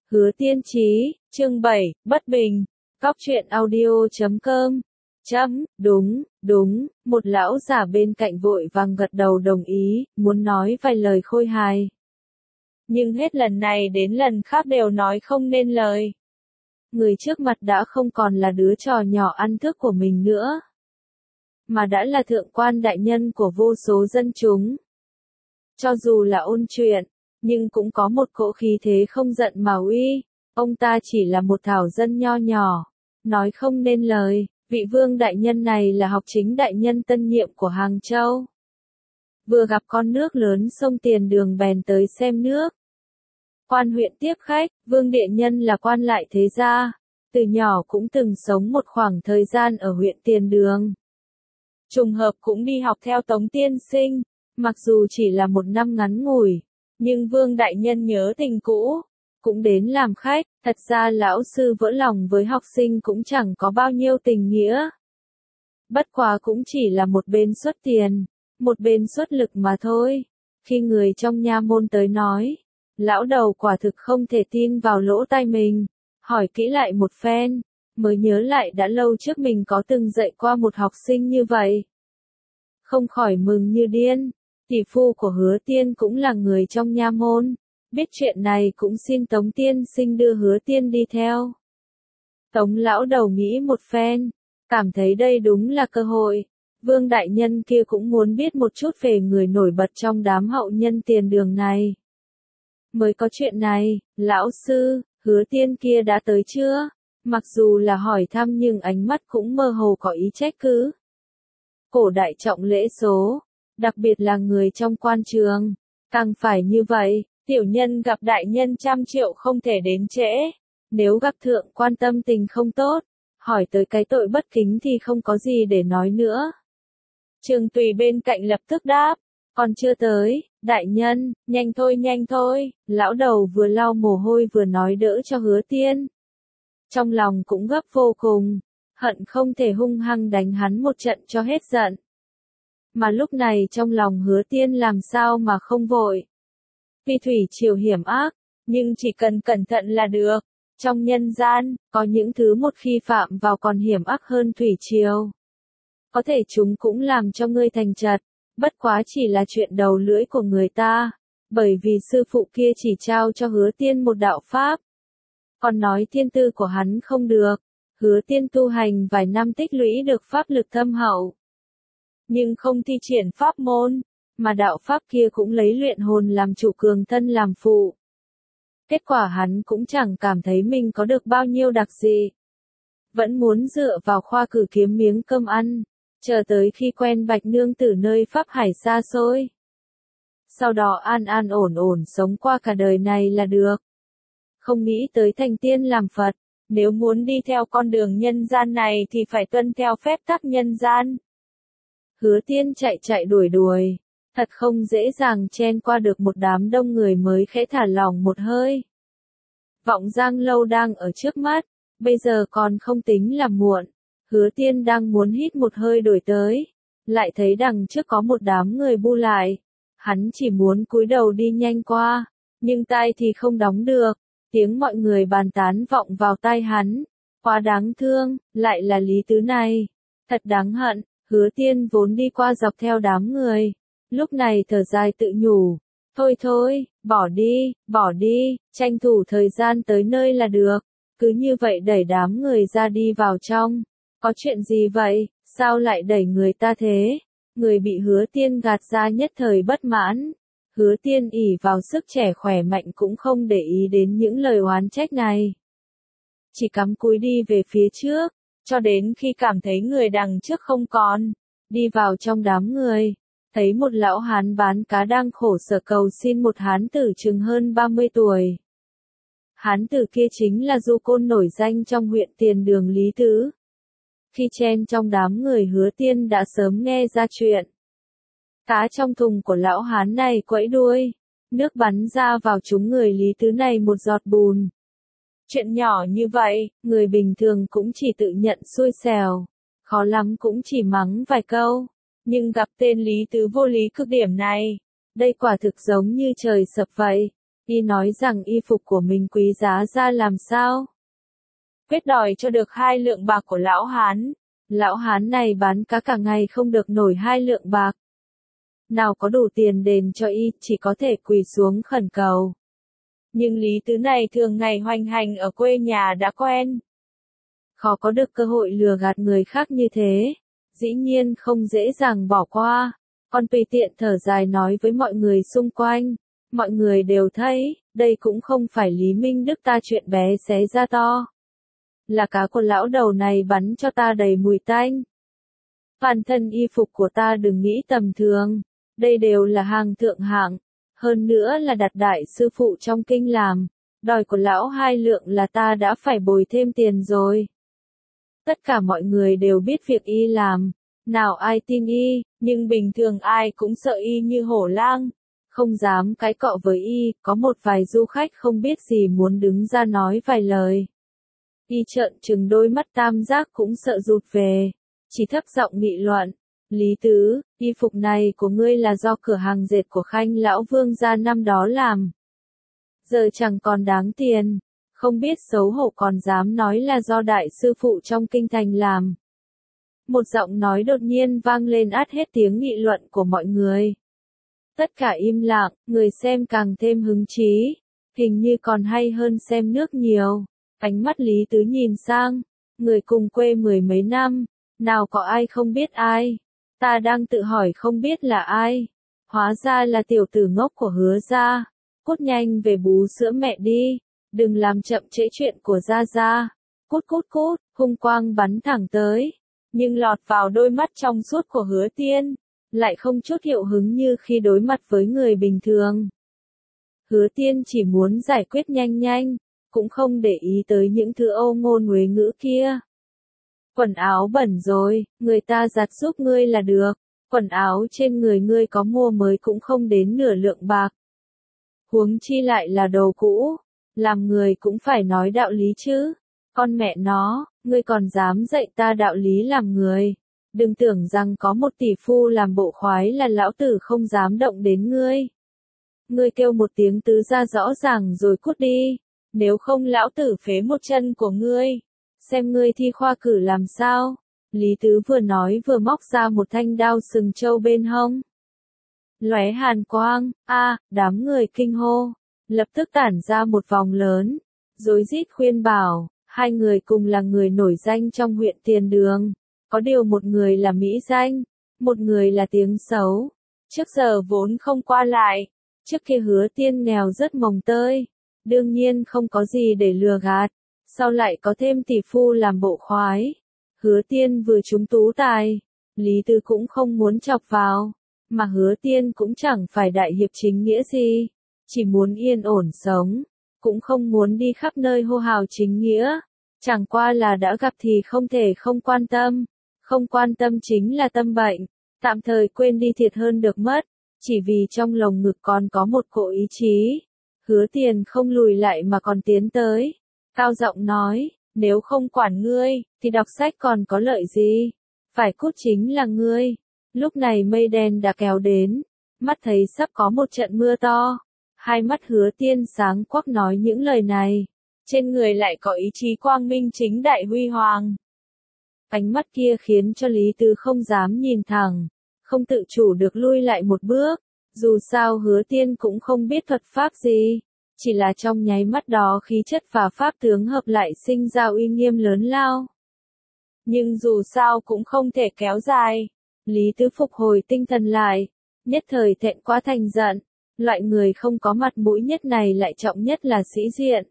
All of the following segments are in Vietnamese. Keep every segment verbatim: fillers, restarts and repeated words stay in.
Hứa Tiên Chí, chương bảy, Bất Bình, Cóc truyện audio chấm com. Chấm, đúng, đúng, một lão giả bên cạnh vội vàng gật đầu đồng ý, muốn nói vài lời khôi hài. Nhưng hết lần này đến lần khác đều nói không nên lời. Người trước mặt đã không còn là đứa trò nhỏ ăn thức của mình nữa, mà đã là thượng quan đại nhân của vô số dân chúng. Cho dù là ôn chuyện, nhưng cũng có một cỗ khí thế không giận mà uy. Ông ta chỉ là một thảo dân nho nhỏ, nói không nên lời. Vị vương đại nhân này là học chính đại nhân tân nhiệm của Hàng Châu. Vừa gặp con nước lớn sông Tiền Đường bèn tới xem nước. Quan huyện tiếp khách, vương địa nhân là quan lại thế gia, từ nhỏ cũng từng sống một khoảng thời gian ở huyện Tiền Đường. Trùng hợp cũng đi học theo Tống tiên sinh, mặc dù chỉ là một năm ngắn ngủi, nhưng vương đại nhân nhớ tình cũ, cũng đến làm khách. Thật ra lão sư vỡ lòng với học sinh cũng chẳng có bao nhiêu tình nghĩa. Bất quá cũng chỉ là một bên xuất tiền, một bên xuất lực mà thôi. Khi người trong nha môn tới nói, lão đầu quả thực không thể tin vào lỗ tai mình, hỏi kỹ lại một phen, mới nhớ lại đã lâu trước mình có từng dạy qua một học sinh như vậy. Không khỏi mừng như điên. Tỷ phu của Hứa Tiên cũng là người trong nha môn, biết chuyện này cũng xin Tống tiên sinh đưa Hứa Tiên đi theo. Tống lão đầu nghĩ một phen, cảm thấy đây đúng là cơ hội. Vương đại nhân kia cũng muốn biết một chút về người nổi bật trong đám hậu nhân Tiền Đường này. Mới có chuyện này, lão sư, Hứa Tiên kia đã tới chưa? Mặc dù là hỏi thăm nhưng ánh mắt cũng mơ hồ có ý trách cứ. Cổ đại trọng lễ số, đặc biệt là người trong quan trường, càng phải như vậy. Tiểu nhân gặp đại nhân trăm triệu không thể đến trễ. Nếu gặp thượng quan tâm tình không tốt, hỏi tới cái tội bất kính thì không có gì để nói nữa. Trường Tùy bên cạnh lập tức đáp, còn chưa tới, đại nhân, nhanh thôi nhanh thôi. Lão đầu vừa lau mồ hôi vừa nói đỡ cho Hứa Tiên. Trong lòng cũng gấp vô cùng, hận không thể hung hăng đánh hắn một trận cho hết giận. Mà lúc này trong lòng Hứa Tiên làm sao mà không vội. Vì thủy triều hiểm ác, nhưng chỉ cần cẩn thận là được. Trong nhân gian, có những thứ một khi phạm vào còn hiểm ác hơn thủy triều. Có thể chúng cũng làm cho ngươi thành chật, bất quá chỉ là chuyện đầu lưỡi của người ta, bởi vì sư phụ kia chỉ trao cho Hứa Tiên một đạo pháp. Còn nói thiên tư của hắn không được, Hứa Tiên tu hành vài năm tích lũy được pháp lực thâm hậu, nhưng không thi triển pháp môn. Mà đạo pháp kia cũng lấy luyện hồn làm chủ, cường thân làm phụ. Kết quả hắn cũng chẳng cảm thấy mình có được bao nhiêu đặc gì. Vẫn muốn dựa vào khoa cử kiếm miếng cơm ăn, chờ tới khi quen Bạch nương tử nơi pháp hải xa xôi. Sau đó an an ổn ổn sống qua cả đời này là được. Không nghĩ tới thành tiên làm Phật, nếu muốn đi theo con đường nhân gian này thì phải tuân theo phép tắc nhân gian. Hứa Tiên chạy chạy đuổi đuổi. Thật không dễ dàng chen qua được một đám đông người mới khẽ thả lỏng một hơi. Vọng Giang lâu đang ở trước mắt, bây giờ còn không tính là muộn. Hứa Tiên đang muốn hít một hơi đổi tới, lại thấy đằng trước có một đám người bu lại. Hắn chỉ muốn cúi đầu đi nhanh qua, nhưng tai thì không đóng được. Tiếng mọi người bàn tán vọng vào tai hắn. Quá đáng thương, lại là Lý Tứ này. Thật đáng hận. Hứa Tiên vốn đi qua dọc theo đám người. Lúc này thở dài tự nhủ, thôi thôi, bỏ đi, bỏ đi, tranh thủ thời gian tới nơi là được. Cứ như vậy đẩy đám người ra đi vào trong. Có chuyện gì vậy, sao lại đẩy người ta thế? Người bị Hứa Tiên gạt ra nhất thời bất mãn. Hứa Tiên ỷ vào sức trẻ khỏe mạnh cũng không để ý đến những lời oán trách này. Chỉ cắm cúi đi về phía trước, cho đến khi cảm thấy người đằng trước không còn. Đi vào trong đám người. Thấy một lão hán bán cá đang khổ sở cầu xin một hán tử chừng hơn ba mươi tuổi. Hán tử kia chính là du côn nổi danh trong huyện Tiền Đường Lý Tứ. Khi chen trong đám người Hứa Tiên đã sớm nghe ra chuyện. Cá trong thùng của lão hán này quẫy đuôi, nước bắn ra vào trúng người Lý Tứ này một giọt bùn. Chuyện nhỏ như vậy, người bình thường cũng chỉ tự nhận xui xẻo, khó lắm cũng chỉ mắng vài câu. Nhưng gặp tên Lý Tứ vô lý cực điểm này, đây quả thực giống như trời sập vậy. Y nói rằng y phục của mình quý giá ra làm sao? Quyết đòi cho được hai lượng bạc của lão hán. Lão hán này bán cá cả ngày không được nổi hai lượng bạc. Nào có đủ tiền đền cho y, chỉ có thể quỳ xuống khẩn cầu. Nhưng Lý Tứ này thường ngày hoành hành ở quê nhà đã quen. Khó có được cơ hội lừa gạt người khác như thế. Dĩ nhiên không dễ dàng bỏ qua. Con tùy tiện thở dài nói với mọi người xung quanh. Mọi người đều thấy, đây cũng không phải Lý Minh Đức ta chuyện bé xé ra to. Là cá của lão đầu này bắn cho ta đầy mùi tanh. Bản thân y phục của ta đừng nghĩ tầm thường. Đây đều là hàng thượng hạng. Hơn nữa là đặt đại sư phụ trong kinh làm. Đòi của lão hai lượng là ta đã phải bồi thêm tiền rồi. Tất cả mọi người đều biết việc y làm. Nào ai tin y, nhưng bình thường ai cũng sợ y như hổ lang. Không dám cãi cọ với y, có một vài du khách không biết gì muốn đứng ra nói vài lời. Y trợn trừng đôi mắt tam giác cũng sợ rụt về. Chỉ thấp giọng nghị luận. Lý Tứ, y phục này của ngươi là do cửa hàng dệt của Khanh lão vương gia năm đó làm. Giờ chẳng còn đáng tiền. Không biết xấu hổ còn dám nói là do đại sư phụ trong kinh thành làm. Một giọng nói đột nhiên vang lên át hết tiếng nghị luận của mọi người. Tất cả im lặng, người xem càng thêm hứng chí. Hình như còn hay hơn xem nước nhiều. Ánh mắt Lý Tứ nhìn sang. Người cùng quê mười mấy năm. Nào có ai không biết ai. Ta đang tự hỏi không biết là ai. Hóa ra là tiểu tử ngốc của Hứa gia. Cút nhanh về bú sữa mẹ đi. Đừng làm chậm trễ chuyện của Gia Gia. Cút cút cút, hung quang bắn thẳng tới. Nhưng lọt vào đôi mắt trong suốt của Hứa Tiên. Lại không chút hiệu hứng như khi đối mặt với người bình thường. Hứa Tiên chỉ muốn giải quyết nhanh nhanh. Cũng không để ý tới những thứ âu ngôn uế ngữ kia. Quần áo bẩn rồi, người ta giặt giúp ngươi là được. Quần áo trên người ngươi có mua mới cũng không đến nửa lượng bạc. Huống chi lại là đồ cũ. Làm người cũng phải nói đạo lý chứ. Con mẹ nó, ngươi còn dám dạy ta đạo lý làm người. Đừng tưởng rằng có một tỷ phu làm bộ khoái là lão tử không dám động đến ngươi. Ngươi kêu một tiếng tứ ra rõ ràng rồi cút đi. Nếu không lão tử phế một chân của ngươi. Xem ngươi thi khoa cử làm sao. Lý Tứ vừa nói vừa móc ra một thanh đao sừng trâu bên hông. Lóe hàn quang, a, đám người kinh hô. Lập tức tản ra một vòng lớn. Rối rít khuyên bảo, hai người cùng là người nổi danh trong huyện Tiền Đường. Có điều một người là mỹ danh, một người là tiếng xấu. Trước giờ vốn không qua lại. Trước kia Hứa Tiên nghèo rất mồng tơi. Đương nhiên không có gì để lừa gạt. Sau lại có thêm tỷ phu làm bộ khoái. Hứa Tiên vừa trúng tú tài. Lý Tứ cũng không muốn chọc vào. Mà Hứa Tiên cũng chẳng phải đại hiệp chính nghĩa gì. Chỉ muốn yên ổn sống. Cũng không muốn đi khắp nơi hô hào chính nghĩa. Chẳng qua là đã gặp thì không thể không quan tâm. Không quan tâm chính là tâm bệnh. Tạm thời quên đi thiệt hơn được mất. Chỉ vì trong lồng ngực còn có một cỗ ý chí. Hứa Tiền không lùi lại mà còn tiến tới. Cao giọng nói, nếu không quản ngươi, thì đọc sách còn có lợi gì? Phải cút chính là ngươi. Lúc này mây đen đã kéo đến. Mắt thấy sắp có một trận mưa to. Hai mắt Hứa Tiên sáng quắc nói những lời này. Trên người lại có ý chí quang minh chính đại huy hoàng. Ánh mắt kia khiến cho Lý Tứ không dám nhìn thẳng. Không tự chủ được lui lại một bước. Dù sao Hứa Tiên cũng không biết thuật pháp gì. Chỉ là trong nháy mắt đó khí chất và pháp tướng hợp lại sinh ra uy nghiêm lớn lao. Nhưng dù sao cũng không thể kéo dài. Lý Tứ phục hồi tinh thần lại. Nhất thời thẹn quá thành giận. Loại người không có mặt mũi nhất này lại trọng nhất là sĩ diện.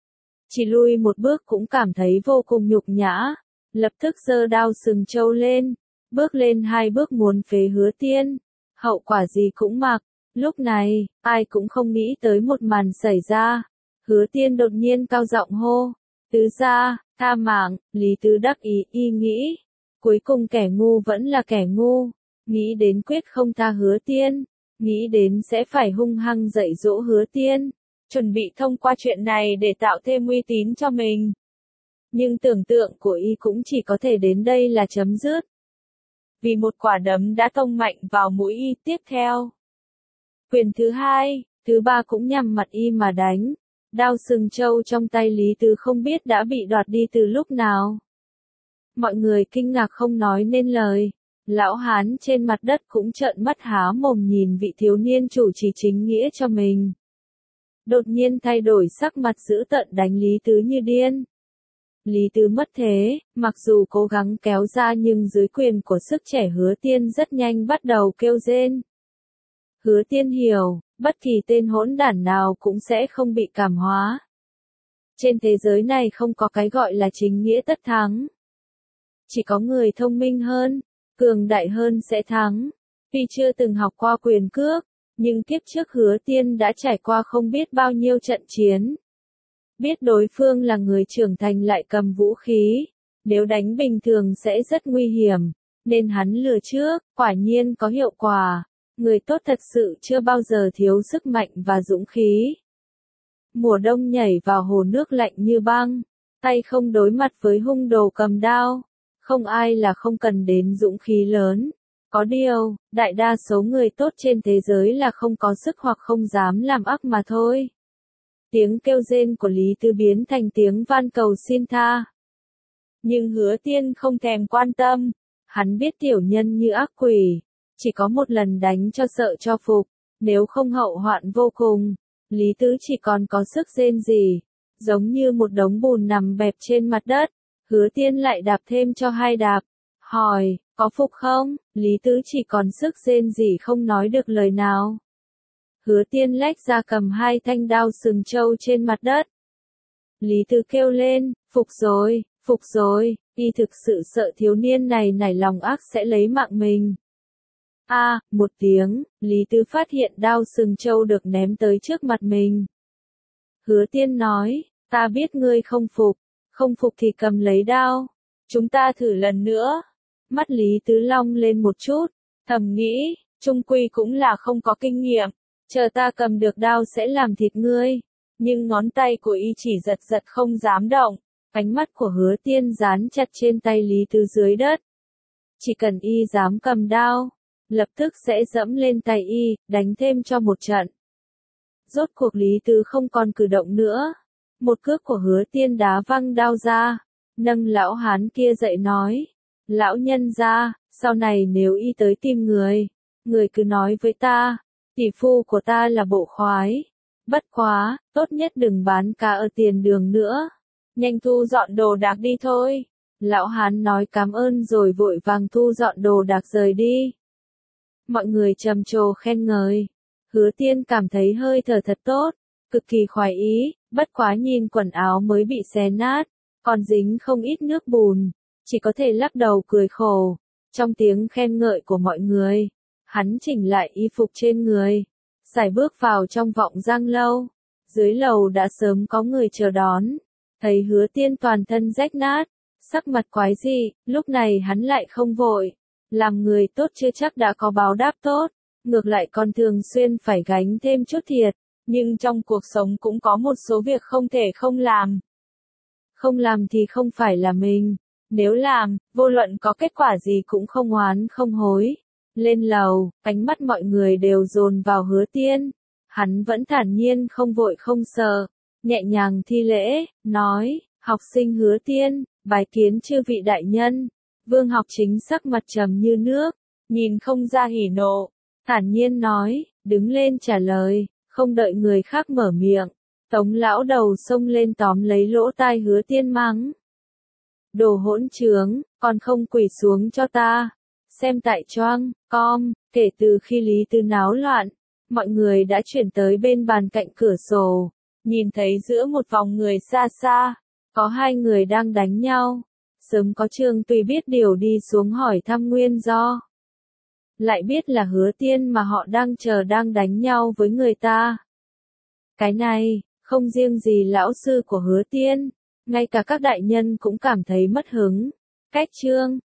Chỉ lui một bước cũng cảm thấy vô cùng nhục nhã. Lập tức giơ đao sừng trâu lên. Bước lên hai bước muốn phế Hứa Tiên. Hậu quả gì cũng mặc. Lúc này, ai cũng không nghĩ tới một màn xảy ra. Hứa Tiên đột nhiên cao giọng hô. Tứ gia, tha mạng, Lý Tứ đắc ý y nghĩ. Cuối cùng kẻ ngu vẫn là kẻ ngu. Nghĩ đến quyết không tha Hứa Tiên. Nghĩ đến sẽ phải hung hăng dạy dỗ Hứa Tiên. Chuẩn bị thông qua chuyện này để tạo thêm uy tín cho mình. Nhưng tưởng tượng của y cũng chỉ có thể đến đây là chấm dứt. Vì một quả đấm đã tông mạnh vào mũi y tiếp theo. Quyền thứ hai, Thứ ba cũng nhằm mặt y mà đánh. Đao sừng trâu trong tay Lý Tứ không biết đã bị đoạt đi từ lúc nào. Mọi người kinh ngạc không nói nên lời. Lão hán trên mặt đất cũng trợn mắt há mồm nhìn vị thiếu niên chủ trì chính nghĩa cho mình. Đột nhiên thay đổi sắc mặt dữ tợn đánh Lý Tứ như điên. Lý Tứ mất thế, mặc dù cố gắng kéo ra nhưng dưới quyền của sức trẻ Hứa Tiên rất nhanh bắt đầu kêu rên. Hứa Tiên hiểu, bất kỳ tên hỗn đản nào cũng sẽ không bị cảm hóa. Trên thế giới này không có cái gọi là chính nghĩa tất thắng. Chỉ có người thông minh hơn, cường đại hơn sẽ thắng. Tuy chưa từng học qua quyền cước, nhưng kiếp trước Hứa Tiên đã trải qua không biết bao nhiêu trận chiến. Biết đối phương là người trưởng thành lại cầm vũ khí, nếu đánh bình thường sẽ rất nguy hiểm, nên hắn lừa trước, quả nhiên có hiệu quả. Người tốt thật sự chưa bao giờ thiếu sức mạnh và dũng khí. Mùa đông nhảy vào hồ nước lạnh như băng, tay không đối mặt với hung đồ cầm đao. Không ai là không cần đến dũng khí lớn. Có điều, đại đa số người tốt trên thế giới là không có sức hoặc không dám làm ác mà thôi. Tiếng kêu rên của Lý Tứ biến thành tiếng van cầu xin tha. Nhưng Hứa Tiên không thèm quan tâm. Hắn biết tiểu nhân như ác quỷ. Chỉ có một lần đánh cho sợ cho phục. Nếu không hậu hoạn vô cùng. Lý Tứ chỉ còn có sức rên rỉ. Giống như một đống bùn nằm bẹp trên mặt đất. Hứa Tiên lại đạp thêm cho hai đạp. Hỏi, có phục không? Lý Tứ chỉ còn sức rên rỉ không nói được lời nào. Hứa Tiên lách ra cầm hai thanh đao sừng trâu trên mặt đất. Lý Tứ kêu lên, phục rồi, phục rồi, y thực sự sợ thiếu niên này nảy lòng ác sẽ lấy mạng mình. A, à, một tiếng, Lý Tứ phát hiện đao sừng trâu được ném tới trước mặt mình. Hứa Tiên nói, ta biết ngươi không phục, không phục thì cầm lấy đao. Chúng ta thử lần nữa. Mắt Lý Tứ long lên một chút, thầm nghĩ, chung quy cũng là không có kinh nghiệm. Chờ ta cầm được đao sẽ làm thịt ngươi. Nhưng ngón tay của y chỉ giật giật không dám động. Ánh mắt của Hứa Tiên dán chặt trên tay Lý Tứ dưới đất. Chỉ cần y dám cầm đao, lập tức sẽ dẫm lên tay y, đánh thêm cho một trận. Rốt cuộc Lý Tứ không còn cử động nữa. Một cước của Hứa Tiên đá văng đao ra, nâng lão hán kia dậy nói. Lão nhân gia, sau này nếu y tới tìm người, người cứ nói với ta. Tỷ phu của ta là bộ khoái. Bất quá, tốt nhất đừng bán cá ở tiền đường nữa. Nhanh thu dọn đồ đạc đi thôi. Lão hán nói cảm ơn rồi vội vàng thu dọn đồ đạc rời đi. Mọi người trầm trồ khen ngợi. Hứa Tiên cảm thấy hơi thở thật tốt, cực kỳ khoái ý, bất quá nhìn quần áo mới bị xé nát, còn dính không ít nước bùn, chỉ có thể lắc đầu cười khổ. Trong tiếng khen ngợi của mọi người, hắn chỉnh lại y phục trên người, sải bước vào trong vọng giang lâu. Dưới lầu đã sớm có người chờ đón, thấy Hứa Tiên toàn thân rách nát, sắc mặt quái dị, lúc này hắn lại không vội. Làm người tốt chưa chắc đã có báo đáp tốt, ngược lại còn thường xuyên phải gánh thêm chút thiệt, nhưng trong cuộc sống cũng có một số việc không thể không làm. Không làm thì không phải là mình, nếu làm, vô luận có kết quả gì cũng không oán không hối. Lên lầu, ánh mắt mọi người đều dồn vào Hứa Tiên, hắn vẫn thản nhiên không vội không sợ, nhẹ nhàng thi lễ, nói, học sinh Hứa Tiên, bái kiến chư vị đại nhân. Vương Học Chính sắc mặt trầm như nước, nhìn không ra hỉ nộ, thản nhiên nói, đứng lên trả lời, không đợi người khác mở miệng. Tống lão đầu xông lên tóm lấy lỗ tai Hứa Tiên mắng. Đồ hỗn trướng, còn không quỳ xuống cho ta. Xem tại choang, com, kể từ khi Lý Tứ náo loạn, mọi người đã chuyển tới bên bàn cạnh cửa sổ, nhìn thấy giữa một vòng người xa xa, có hai người đang đánh nhau. Sớm có Trương Tùy biết điều đi xuống hỏi thăm nguyên do. Lại biết là Hứa Tiên mà họ đang chờ đang đánh nhau với người ta. Cái này, không riêng gì lão sư của Hứa Tiên, ngay cả các đại nhân cũng cảm thấy mất hứng. Cách Trương